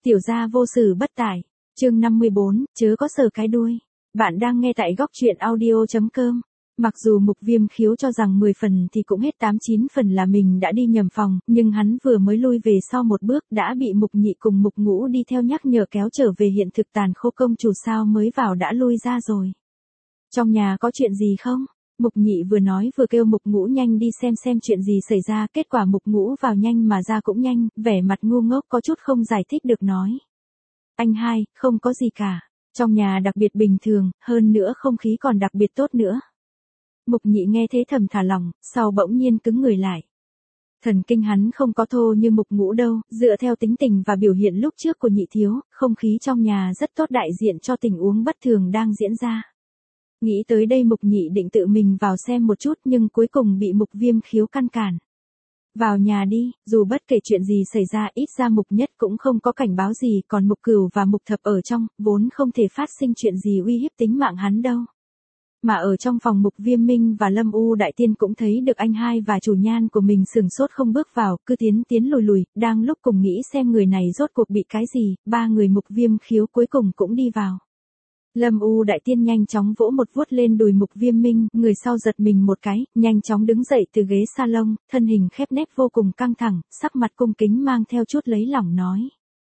Tiểu gia vô sự bất tải. Chương 54, chớ có sờ cái đuôi. Bạn đang nghe tại góc truyện audio.com. Mặc dù Mục Viêm Khiếu cho rằng 10 phần thì cũng hết 8-9 phần là mình đã đi nhầm phòng, nhưng hắn vừa mới lui về sau một bước đã bị Mục Nhị cùng Mục Ngũ đi theo nhắc nhở kéo trở về hiện thực. Tàn Khô công chủ sao mới vào đã lui ra rồi. Trong nhà có chuyện gì không? Mục Nhị vừa nói vừa kêu Mục Ngũ nhanh đi xem chuyện gì xảy ra. Kết quả Mục Ngũ vào nhanh mà ra cũng nhanh, vẻ mặt ngu ngốc có chút không giải thích được nói. Anh hai, không có gì cả. Trong nhà đặc biệt bình thường, hơn nữa không khí còn đặc biệt tốt nữa. Mục Nhị nghe thế thầm thả lỏng, sau bỗng nhiên cứng người lại. Thần kinh hắn không có thô như Mục Ngũ đâu, dựa theo tính tình và biểu hiện lúc trước của Nhị thiếu, không khí trong nhà rất tốt, đại diện cho tình huống bất thường đang diễn ra. Nghĩ tới đây Mục Nhị định tự mình vào xem một chút nhưng cuối cùng bị Mục Viêm Khiếu ngăn cản. Vào nhà đi, dù bất kể chuyện gì xảy ra ít ra Mục Nhất cũng không có cảnh báo gì, còn Mục Cửu và Mục Thập ở trong, vốn không thể phát sinh chuyện gì uy hiếp tính mạng hắn đâu. Mà ở trong phòng Mục Viêm Minh và Lâm U Đại Tiên cũng thấy được anh hai và chủ nhan của mình sừng sốt không bước vào, cứ tiến lùi, đang lúc cùng nghĩ xem người này rốt cuộc bị cái gì, ba người Mục Viêm Khiếu cuối cùng cũng đi vào. Lâm U Đại Tiên nhanh chóng vỗ một vuốt lên đùi Mục Viêm Minh, người sau giật mình một cái, nhanh chóng đứng dậy từ ghế salon, thân hình khép nép vô cùng căng thẳng, sắc mặt cung kính mang theo chút lấy lỏng nói.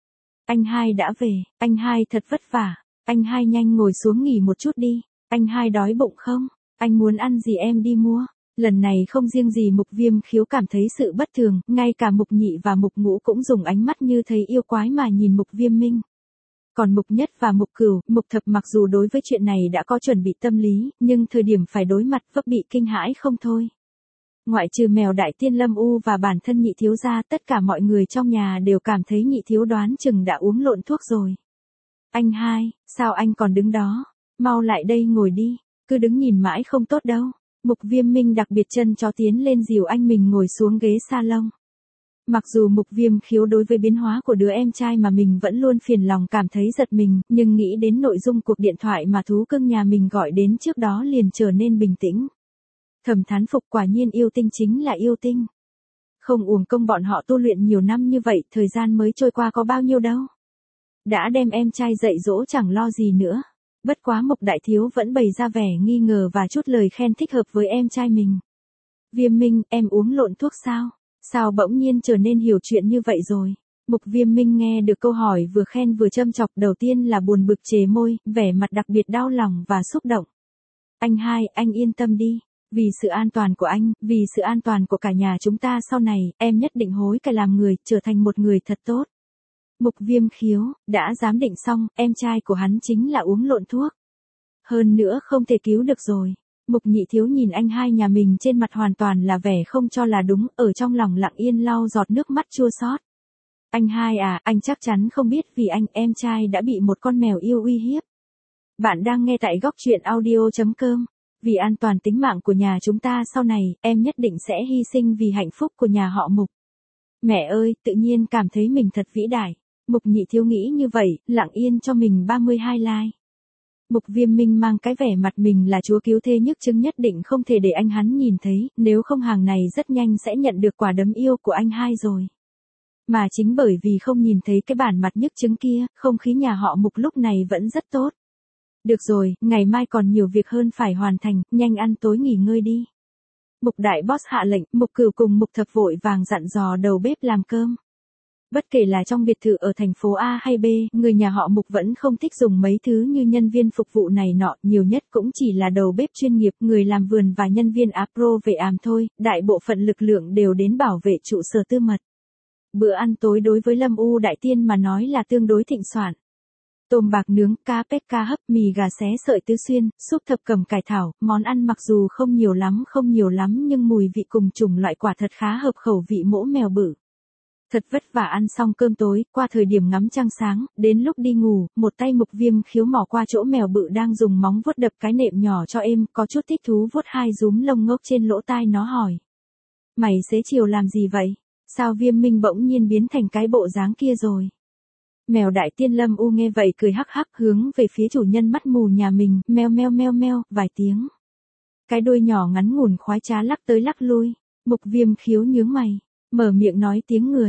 Anh hai đã về, anh hai thật vất vả, anh hai nhanh ngồi xuống nghỉ một chút đi, anh hai đói bụng không, anh muốn ăn gì em đi mua. Lần này không riêng gì Mục Viêm Khiếu cảm thấy sự bất thường, ngay cả Mục Nhị và Mục Ngũ cũng dùng ánh mắt như thấy yêu quái mà nhìn Mục Viêm Minh. Còn Mục Nhất và Mục Cửu, Mục Thập mặc dù đối với chuyện này đã có chuẩn bị tâm lý, nhưng thời điểm phải đối mặt vấp bị kinh hãi không thôi. Ngoại trừ Mèo Đại Tiên Lâm U và bản thân Nhị thiếu gia, tất cả mọi người trong nhà đều cảm thấy Nhị thiếu đoán chừng đã uống lộn thuốc rồi. Anh hai, sao anh còn đứng đó? Mau lại đây ngồi đi, cứ đứng nhìn mãi không tốt đâu. Mục Viêm Minh đặc biệt chân chó tiến lên dìu anh mình ngồi xuống ghế salon. Mặc dù Mục Viêm Khiếu đối với biến hóa của đứa em trai mà mình vẫn luôn phiền lòng cảm thấy giật mình, nhưng nghĩ đến nội dung cuộc điện thoại mà thú cưng nhà mình gọi đến trước đó liền trở nên bình tĩnh. Thầm thán phục, quả nhiên yêu tinh chính là yêu tinh. Không uổng công bọn họ tu luyện nhiều năm như vậy, thời gian mới trôi qua có bao nhiêu đâu. Đã đem em trai dạy dỗ chẳng lo gì nữa. Bất quá Mục Đại Thiếu vẫn bày ra vẻ nghi ngờ và chút lời khen thích hợp với em trai mình. Viêm Minh, em uống lộn thuốc sao? Sao bỗng nhiên trở nên hiểu chuyện như vậy rồi? Mục Viêm Minh nghe được câu hỏi vừa khen vừa châm chọc, đầu tiên là buồn bực chề môi, vẻ mặt đặc biệt đau lòng và xúc động. Anh hai, anh yên tâm đi. Vì sự an toàn của anh, vì sự an toàn của cả nhà chúng ta sau này, em nhất định hối cải làm người, trở thành một người thật tốt. Mục Viêm Khiếu, đã giám định xong, em trai của hắn chính là uống lộn thuốc. Hơn nữa không thể cứu được rồi. Mục Nhị thiếu nhìn anh hai nhà mình trên mặt hoàn toàn là vẻ không cho là đúng, ở trong lòng lặng yên lau giọt nước mắt chua xót. Anh hai à, anh chắc chắn không biết vì anh, em trai đã bị một con mèo yêu uy hiếp. Bạn đang nghe tại góc truyện audio.com. Vì an toàn tính mạng của nhà chúng ta sau này, em nhất định sẽ hy sinh vì hạnh phúc của nhà họ Mục. Mẹ ơi, tự nhiên cảm thấy mình thật vĩ đại. Mục Nhị thiếu nghĩ như vậy, lặng yên cho mình 32 like. Mục Viêm Minh mang cái vẻ mặt mình là chúa cứu thế nhức chứng nhất định không thể để anh hắn nhìn thấy, nếu không hàng này rất nhanh sẽ nhận được quả đấm yêu của anh hai rồi. Mà chính bởi vì không nhìn thấy cái bản mặt nhức chứng kia, không khí nhà họ Mục lúc này vẫn rất tốt. Được rồi, ngày mai còn nhiều việc hơn phải hoàn thành, nhanh ăn tối nghỉ ngơi đi. Mục Đại Boss hạ lệnh, Mục Cửu cùng Mục Thập vội vàng dặn dò đầu bếp làm cơm. Bất kể là trong biệt thự ở thành phố A hay B, người nhà họ Mục vẫn không thích dùng mấy thứ như nhân viên phục vụ này nọ, nhiều nhất cũng chỉ là đầu bếp chuyên nghiệp, người làm vườn và nhân viên apro vệ ám thôi, đại bộ phận lực lượng đều đến bảo vệ trụ sở tư mật. Bữa ăn tối đối với Lâm U Đại Tiên mà nói là tương đối thịnh soạn. Tôm bạc nướng, cá pecca hấp, mì gà xé sợi tứ xuyên, súp thập cẩm cải thảo, món ăn mặc dù không nhiều lắm nhưng mùi vị cùng chủng loại quả thật khá hợp khẩu vị mỗ mèo bự. Thật vất vả ăn xong cơm tối, qua thời điểm ngắm trăng sáng, đến lúc đi ngủ, một tay Mục Viêm Khiếu mò qua chỗ mèo bự đang dùng móng vuốt đập cái nệm nhỏ cho êm, có chút thích thú vuốt hai rúm lông ngốc trên lỗ tai nó hỏi. Mày xế chiều làm gì vậy? Sao Viêm Minh bỗng nhiên biến thành cái bộ dáng kia rồi? Mèo Đại Tiên Lâm U nghe vậy cười hắc hắc hướng về phía chủ nhân mắt mù nhà mình, meo vài tiếng. Cái đuôi nhỏ ngắn ngủn khoái trá lắc tới lắc lui, Mục Viêm Khiếu nhướng mày, mở miệng nói tiếng người.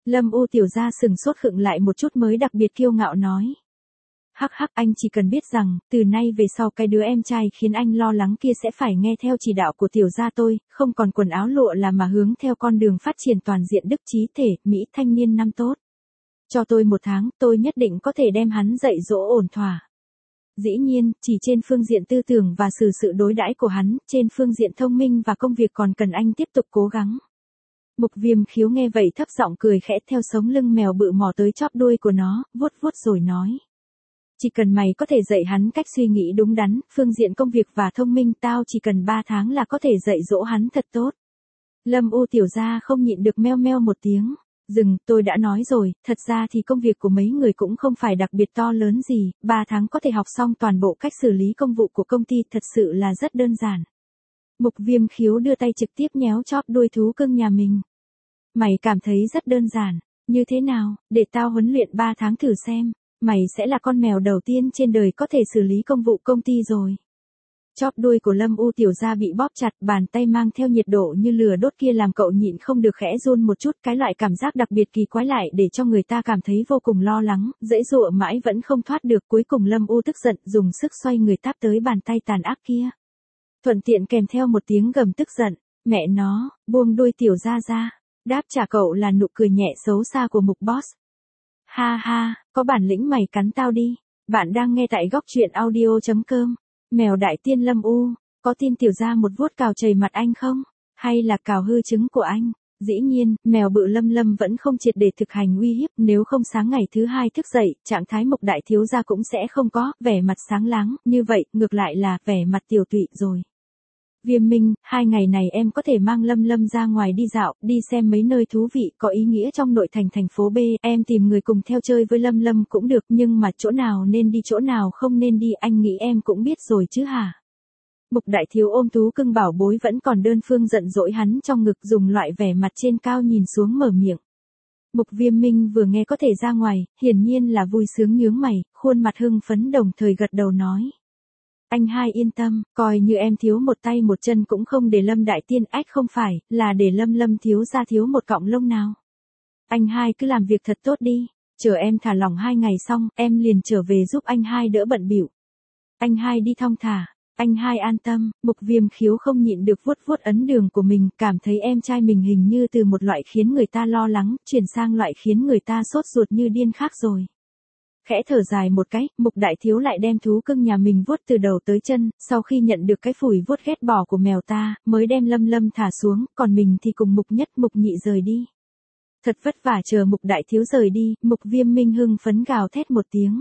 Lâm U tiểu gia sừng sốt khựng lại một chút mới đặc biệt kiêu ngạo nói. Hắc hắc, anh chỉ cần biết rằng, từ nay về sau cái đứa em trai khiến anh lo lắng kia sẽ phải nghe theo chỉ đạo của tiểu gia tôi, không còn quần áo lụa là mà hướng theo con đường phát triển toàn diện đức trí thể, Mỹ thanh niên năm tốt. Cho tôi 1 tháng, tôi nhất định có thể đem hắn dạy dỗ ổn thỏa. Dĩ nhiên, chỉ trên phương diện tư tưởng và xử sự đối đãi của hắn, trên phương diện thông minh và công việc còn cần anh tiếp tục cố gắng. Mục Viêm Khiếu nghe vậy thấp giọng cười khẽ theo sống lưng mèo bự mò tới chóp đuôi của nó, vuốt vuốt rồi nói. Chỉ cần mày có thể dạy hắn cách suy nghĩ đúng đắn, phương diện công việc và thông minh, tao chỉ cần 3 tháng là có thể dạy dỗ hắn thật tốt. Lâm U tiểu gia không nhịn được meo meo một tiếng. Dừng, tôi đã nói rồi, thật ra thì công việc của mấy người cũng không phải đặc biệt to lớn gì, 3 tháng có thể học xong toàn bộ cách xử lý công vụ của công ty, thật sự là rất đơn giản. Mục Viêm Khiếu đưa tay trực tiếp nhéo chóp đuôi thú cưng nhà mình. Mày cảm thấy rất đơn giản, như thế nào, để tao huấn luyện 3 tháng thử xem, mày sẽ là con mèo đầu tiên trên đời có thể xử lý công vụ công ty rồi. Chóp đuôi của Lâm U tiểu gia bị bóp chặt, bàn tay mang theo nhiệt độ như lửa đốt kia làm cậu nhịn không được khẽ run một chút, cái loại cảm giác đặc biệt kỳ quái lại để cho người ta cảm thấy vô cùng lo lắng, dãy dụa mãi vẫn không thoát được, cuối cùng Lâm U tức giận dùng sức xoay người táp tới bàn tay tàn ác kia. Thuận tiện kèm theo một tiếng gầm tức giận, mẹ nó, buông đuôi tiểu gia ra, đáp trả cậu là nụ cười nhẹ xấu xa của Mục Boss. Ha ha, có bản lĩnh mày cắn tao đi, bạn đang nghe tại góc truyện audio.com. Mèo đại tiên Lâm U, có tin tiểu gia một vuốt cào chảy mặt anh không? Hay là cào hư trứng của anh? Dĩ nhiên, mèo bự Lâm Lâm vẫn không triệt để thực hành uy hiếp, nếu không sáng ngày thứ 2 thức dậy, trạng thái Mục đại thiếu gia cũng sẽ không có, vẻ mặt sáng láng, như vậy, ngược lại là vẻ mặt tiểu tụy rồi. Viêm Minh, 2 ngày này em có thể mang Lâm Lâm ra ngoài đi dạo, đi xem mấy nơi thú vị có ý nghĩa trong nội thành thành phố B, em tìm người cùng theo chơi với Lâm Lâm cũng được, nhưng mà chỗ nào nên đi chỗ nào không nên đi anh nghĩ em cũng biết rồi chứ hả? Mục đại thiếu ôm thú cưng bảo bối vẫn còn đơn phương giận dỗi hắn trong ngực, dùng loại vẻ mặt trên cao nhìn xuống mở miệng. Mục Viêm Minh vừa nghe có thể ra ngoài, hiển nhiên là vui sướng nhướng mày, khuôn mặt hưng phấn đồng thời gật đầu nói. Anh hai yên tâm, coi như em thiếu một tay một chân cũng không để Lâm đại tiên ách không phải, là để Lâm Lâm thiếu ra thiếu một cọng lông nào. Anh hai cứ làm việc thật tốt đi, chờ em thả lỏng 2 ngày xong, em liền trở về giúp anh hai đỡ bận bịu. Anh hai đi thong thả, anh hai an tâm, Mục Viêm Khiếu không nhịn được vuốt vuốt ấn đường của mình, cảm thấy em trai mình hình như từ một loại khiến người ta lo lắng, chuyển sang loại khiến người ta sốt ruột như điên khác rồi. Khẽ thở dài một cái, Mục đại thiếu lại đem thú cưng nhà mình vuốt từ đầu tới chân, sau khi nhận được cái phủi vuốt ghét bỏ của mèo ta, mới đem Lâm Lâm thả xuống, còn mình thì cùng Mục nhất Mục nhị rời đi. Thật vất vả chờ Mục đại thiếu rời đi, Mục Viêm Minh hưng phấn gào thét một tiếng.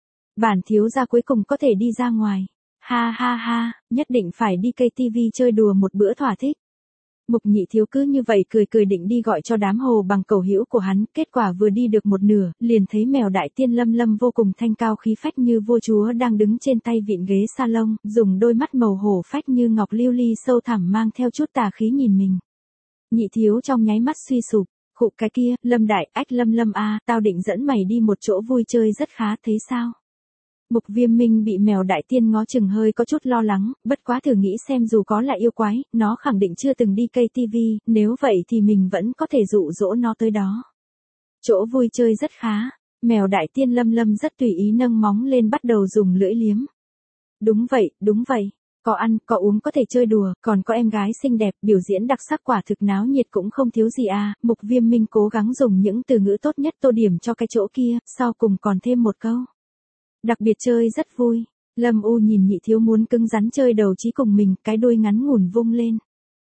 Bản thiếu gia cuối cùng có thể đi ra ngoài. Ha ha ha, nhất định phải đi cây tivi chơi đùa một bữa thỏa thích. Mục nhị thiếu cứ như vậy cười cười định đi gọi cho đám hồ bằng cầu hữu của hắn, kết quả vừa đi được một nửa, liền thấy mèo đại tiên Lâm Lâm vô cùng thanh cao khí phách như vua chúa đang đứng trên tay vịn ghế salon, dùng đôi mắt màu hổ phách như ngọc lưu ly sâu thẳm mang theo chút tà khí nhìn mình. Nhị thiếu trong nháy mắt suy sụp, khụ cái kia, Lâm đại, ách Lâm Lâm a, tao định dẫn mày đi một chỗ vui chơi rất khá, thấy sao? Mục Viêm Minh bị mèo đại tiên ngó chừng hơi có chút lo lắng, bất quá thử nghĩ xem dù có là yêu quái, nó khẳng định chưa từng đi cây tivi, nếu vậy thì mình vẫn có thể dụ dỗ nó tới đó. Chỗ vui chơi rất khá, mèo đại tiên Lâm Lâm rất tùy ý nâng móng lên bắt đầu dùng lưỡi liếm. Đúng vậy, có ăn, có uống có thể chơi đùa, còn có em gái xinh đẹp, biểu diễn đặc sắc quả thực náo nhiệt cũng không thiếu gì à, Mục Viêm Minh cố gắng dùng những từ ngữ tốt nhất tô điểm cho cái chỗ kia, sau cùng còn thêm một câu. Đặc biệt chơi rất vui. Lâm U nhìn nhị thiếu muốn cứng rắn chơi đầu chí cùng mình, cái đuôi ngắn ngủn vung lên.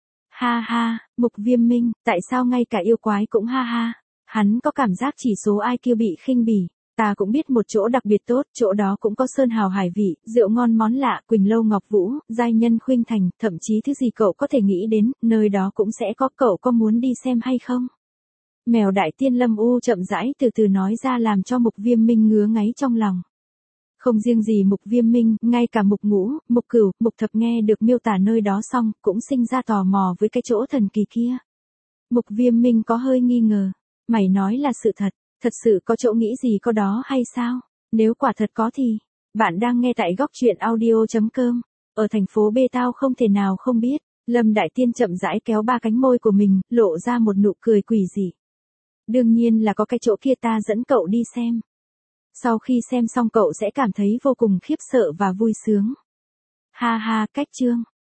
Ha ha, Mục Viêm Minh, tại sao ngay cả yêu quái cũng ha ha. Hắn có cảm giác chỉ số IQ bị khinh bỉ. Ta cũng biết một chỗ đặc biệt tốt, chỗ đó cũng có sơn hào hải vị, rượu ngon món lạ, Quỳnh Lâu Ngọc Vũ, giai nhân khuynh thành, thậm chí thứ gì cậu có thể nghĩ đến, nơi đó cũng sẽ có, cậu có muốn đi xem hay không? Mèo đại tiên Lâm U chậm rãi từ từ nói ra làm cho Mục Viêm Minh ngứa ngáy trong lòng. Không riêng gì Mục Viêm Minh, ngay cả Mục Ngũ, Mục Cửu, Mục Thập nghe được miêu tả nơi đó xong, cũng sinh ra tò mò với cái chỗ thần kỳ kia. Mục Viêm Minh có hơi nghi ngờ. Mày nói là sự thật sự có chỗ nghĩ gì có đó hay sao? Nếu quả thật có thì, bạn đang nghe tại góc truyện audio.com. Ở thành phố B tao không thể nào không biết. Lâm đại tiên chậm rãi kéo 3 cánh môi của mình, lộ ra một nụ cười quỷ dị. Đương nhiên là có cái chỗ kia ta dẫn cậu đi xem. Sau khi xem xong cậu sẽ cảm thấy vô cùng khiếp sợ và vui sướng. Ha ha, cách chương.